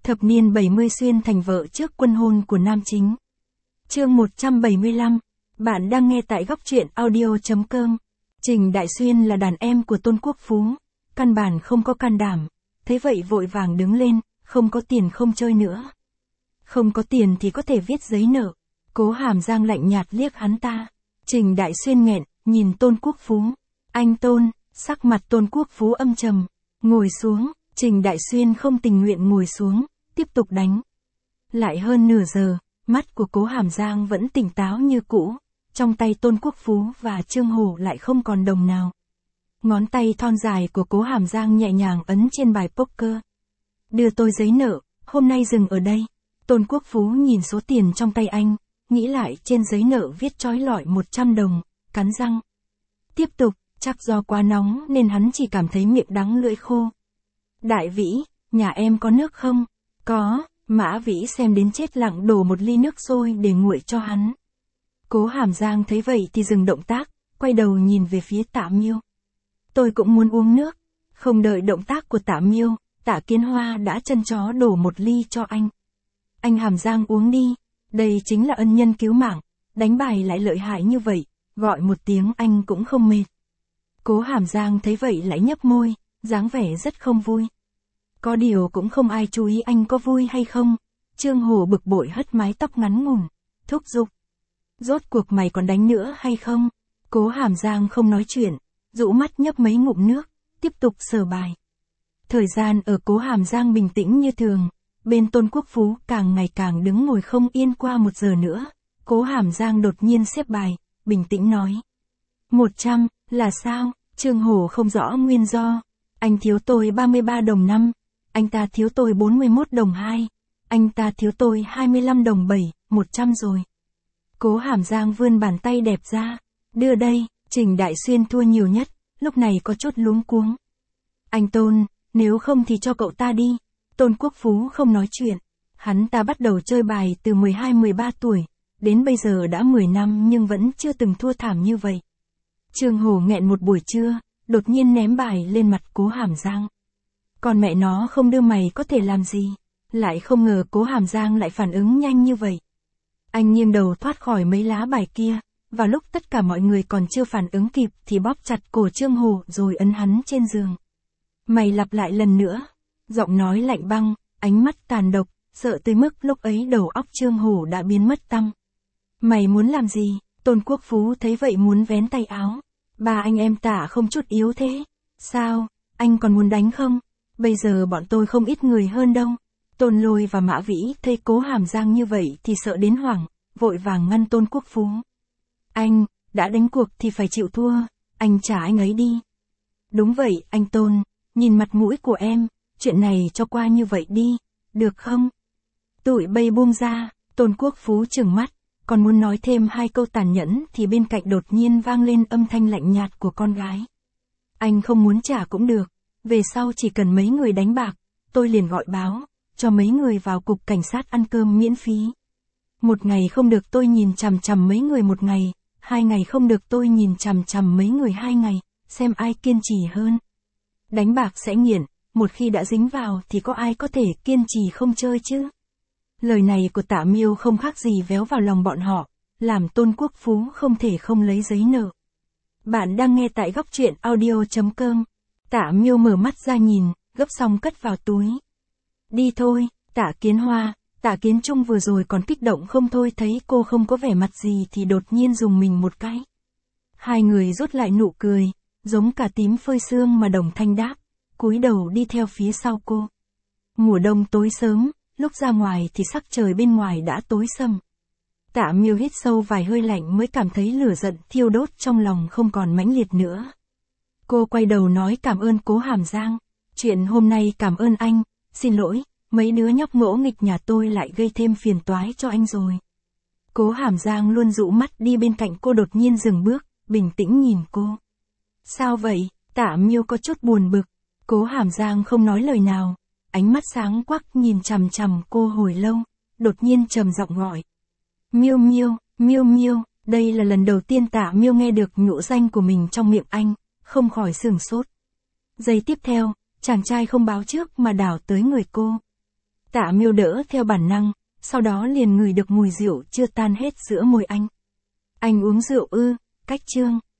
Thập niên 70 xuyên thành vợ trước quân hôn của nam chính. Chương 175. Bạn đang nghe tại góc truyện audio.com. Trình Đại Xuyên là đàn em của Tôn Quốc Phú, căn bản không có can đảm, thế vậy vội vàng đứng lên, không có tiền không chơi nữa. Không có tiền thì có thể viết giấy nợ. Cố Hàm Giang lạnh nhạt liếc hắn ta. Trình Đại Xuyên nghẹn, nhìn Tôn Quốc Phú. Anh Tôn, sắc mặt Tôn Quốc Phú âm trầm. Ngồi xuống, Trình Đại Xuyên không tình nguyện ngồi xuống, tiếp tục đánh. Lại hơn nửa giờ, mắt của Cố Hàm Giang vẫn tỉnh táo như cũ, trong tay Tôn Quốc Phú và Trương Hổ lại không còn đồng nào. Ngón tay thon dài của Cố Hàm Giang nhẹ nhàng ấn trên bài poker. Đưa tôi giấy nợ, hôm nay dừng ở đây. Tôn Quốc Phú nhìn số tiền trong tay anh, nghĩ lại trên giấy nợ viết trói lọi 100 đồng, cắn răng. Tiếp tục, chắc do quá nóng nên hắn chỉ cảm thấy miệng đắng lưỡi khô. Đại Vĩ, nhà em có nước không? Có, Mã Vĩ xem đến chết lặng đổ một ly nước sôi để nguội cho hắn. Cố Hàm Giang thấy vậy thì dừng động tác, quay đầu nhìn về phía Tạ Miêu. Tôi cũng muốn uống nước. Không đợi động tác của Tạ Miêu, Tạ Kiến Hoa đã chân chó đổ một ly cho anh. Anh Hàm Giang uống đi, đây chính là ân nhân cứu mạng, đánh bài lại lợi hại như vậy, gọi một tiếng anh cũng không mệt. Cố Hàm Giang thấy vậy lại nhấp môi, dáng vẻ rất không vui. Có điều cũng không ai chú ý anh có vui hay không. Trương Hổ bực bội hất mái tóc ngắn ngủn, thúc giục. Rốt cuộc mày còn đánh nữa hay không? Cố Hàm Giang không nói chuyện, rũ mắt nhấp mấy ngụm nước, tiếp tục sờ bài. Thời gian ở Cố Hàm Giang bình tĩnh như thường, bên Tôn Quốc Phú càng ngày càng đứng ngồi không yên qua 1 giờ nữa. Cố Hàm Giang đột nhiên xếp bài, bình tĩnh nói. 100, là sao? Trương Hổ không rõ nguyên do. Anh thiếu tôi 33 đồng 5, anh ta thiếu tôi 41 đồng 2, anh ta thiếu tôi 25 đồng 7, 100 rồi. Cố Hàm Giang vươn bàn tay đẹp ra, đưa đây. Trình Đại Xuyên thua nhiều nhất, lúc này có chút luống cuống. Anh Tôn, nếu không thì cho cậu ta đi. Tôn Quốc Phú không nói chuyện, hắn ta bắt đầu chơi bài từ 12-13 tuổi, đến bây giờ đã 10 năm nhưng vẫn chưa từng thua thảm như vậy. Trương Hổ nghẹn một buổi trưa, đột nhiên ném bài lên mặt Cố Hàm Giang. Còn mẹ nó không đưa mày có thể làm gì, lại không ngờ Cố Hàm Giang lại phản ứng nhanh như vậy. Anh nghiêng đầu thoát khỏi mấy lá bài kia, vào lúc tất cả mọi người còn chưa phản ứng kịp thì bóp chặt cổ Trương Hổ rồi ấn hắn trên giường. Mày lặp lại lần nữa. Giọng nói lạnh băng, ánh mắt tàn độc, sợ tới mức lúc ấy đầu óc Trương Hổ đã biến mất tăm. Mày muốn làm gì? Tôn Quốc Phú thấy vậy muốn vén tay áo. Ba anh em Tạ không chút yếu thế. Sao? Anh còn muốn đánh không? Bây giờ bọn tôi không ít người hơn đâu. Tôn Lôi và Mã Vĩ thấy Cố Hàm Giang như vậy thì sợ đến hoảng, vội vàng ngăn Tôn Quốc Phú. Anh, đã đánh cuộc thì phải chịu thua, anh trả anh ấy đi. Đúng vậy, anh Tôn, nhìn mặt mũi của em, chuyện này cho qua như vậy đi, được không? Tụi bay buông ra. Tôn Quốc Phú trừng mắt, còn muốn nói thêm 2 câu tàn nhẫn thì bên cạnh đột nhiên vang lên âm thanh lạnh nhạt của con gái. Anh không muốn trả cũng được, về sau chỉ cần mấy người đánh bạc, tôi liền gọi báo, cho mấy người vào cục cảnh sát ăn cơm miễn phí. 1 ngày không được tôi nhìn chằm chằm mấy người 1 ngày, 2 ngày không được tôi nhìn chằm chằm mấy người 2 ngày, xem ai kiên trì hơn. Đánh bạc sẽ nghiện, một khi đã dính vào thì có ai có thể kiên trì không chơi chứ? Lời này của Tạ Miêu không khác gì véo vào lòng bọn họ, làm Tôn Quốc Phú không thể không lấy giấy nợ. Bạn đang nghe tại góc truyện audio.com. Tạ Miêu mở mắt ra nhìn, gấp xong cất vào túi. Đi thôi. Tạ Kiến Hoa, Tạ Kiến Trung vừa rồi còn kích động không thôi, thấy cô không có vẻ mặt gì thì đột nhiên dùng mình một cái. Hai người rút lại nụ cười, giống cả tím phơi sương mà đồng thanh đáp, cúi đầu đi theo phía sau cô. Mùa đông tối sớm, lúc ra ngoài thì sắc trời bên ngoài đã tối sầm. Tạ Miêu hít sâu vài hơi lạnh mới cảm thấy lửa giận thiêu đốt trong lòng không còn mãnh liệt nữa. Cô quay đầu nói cảm ơn Cố Hàm Giang, chuyện hôm nay cảm ơn anh, xin lỗi, mấy đứa nhóc ngỗ nghịch nhà tôi lại gây thêm phiền toái cho anh rồi. Cố Hàm Giang luôn dụ mắt đi bên cạnh cô đột nhiên dừng bước, bình tĩnh nhìn cô. Sao vậy? Tạ Miêu có chút buồn bực. Cố Hàm Giang không nói lời nào, ánh mắt sáng quắc nhìn chằm chằm cô hồi lâu, đột nhiên trầm giọng gọi. Miêu Miêu, Miêu Miêu, đây là lần đầu tiên Tạ Miêu nghe được nhũ danh của mình trong miệng anh, không khỏi sửng sốt. Giây tiếp theo, chàng trai không báo trước mà đảo tới người cô. Tạ Miêu đỡ theo bản năng, sau đó liền ngửi được mùi rượu chưa tan hết giữa môi anh. Anh uống rượu ư, Cách Trương.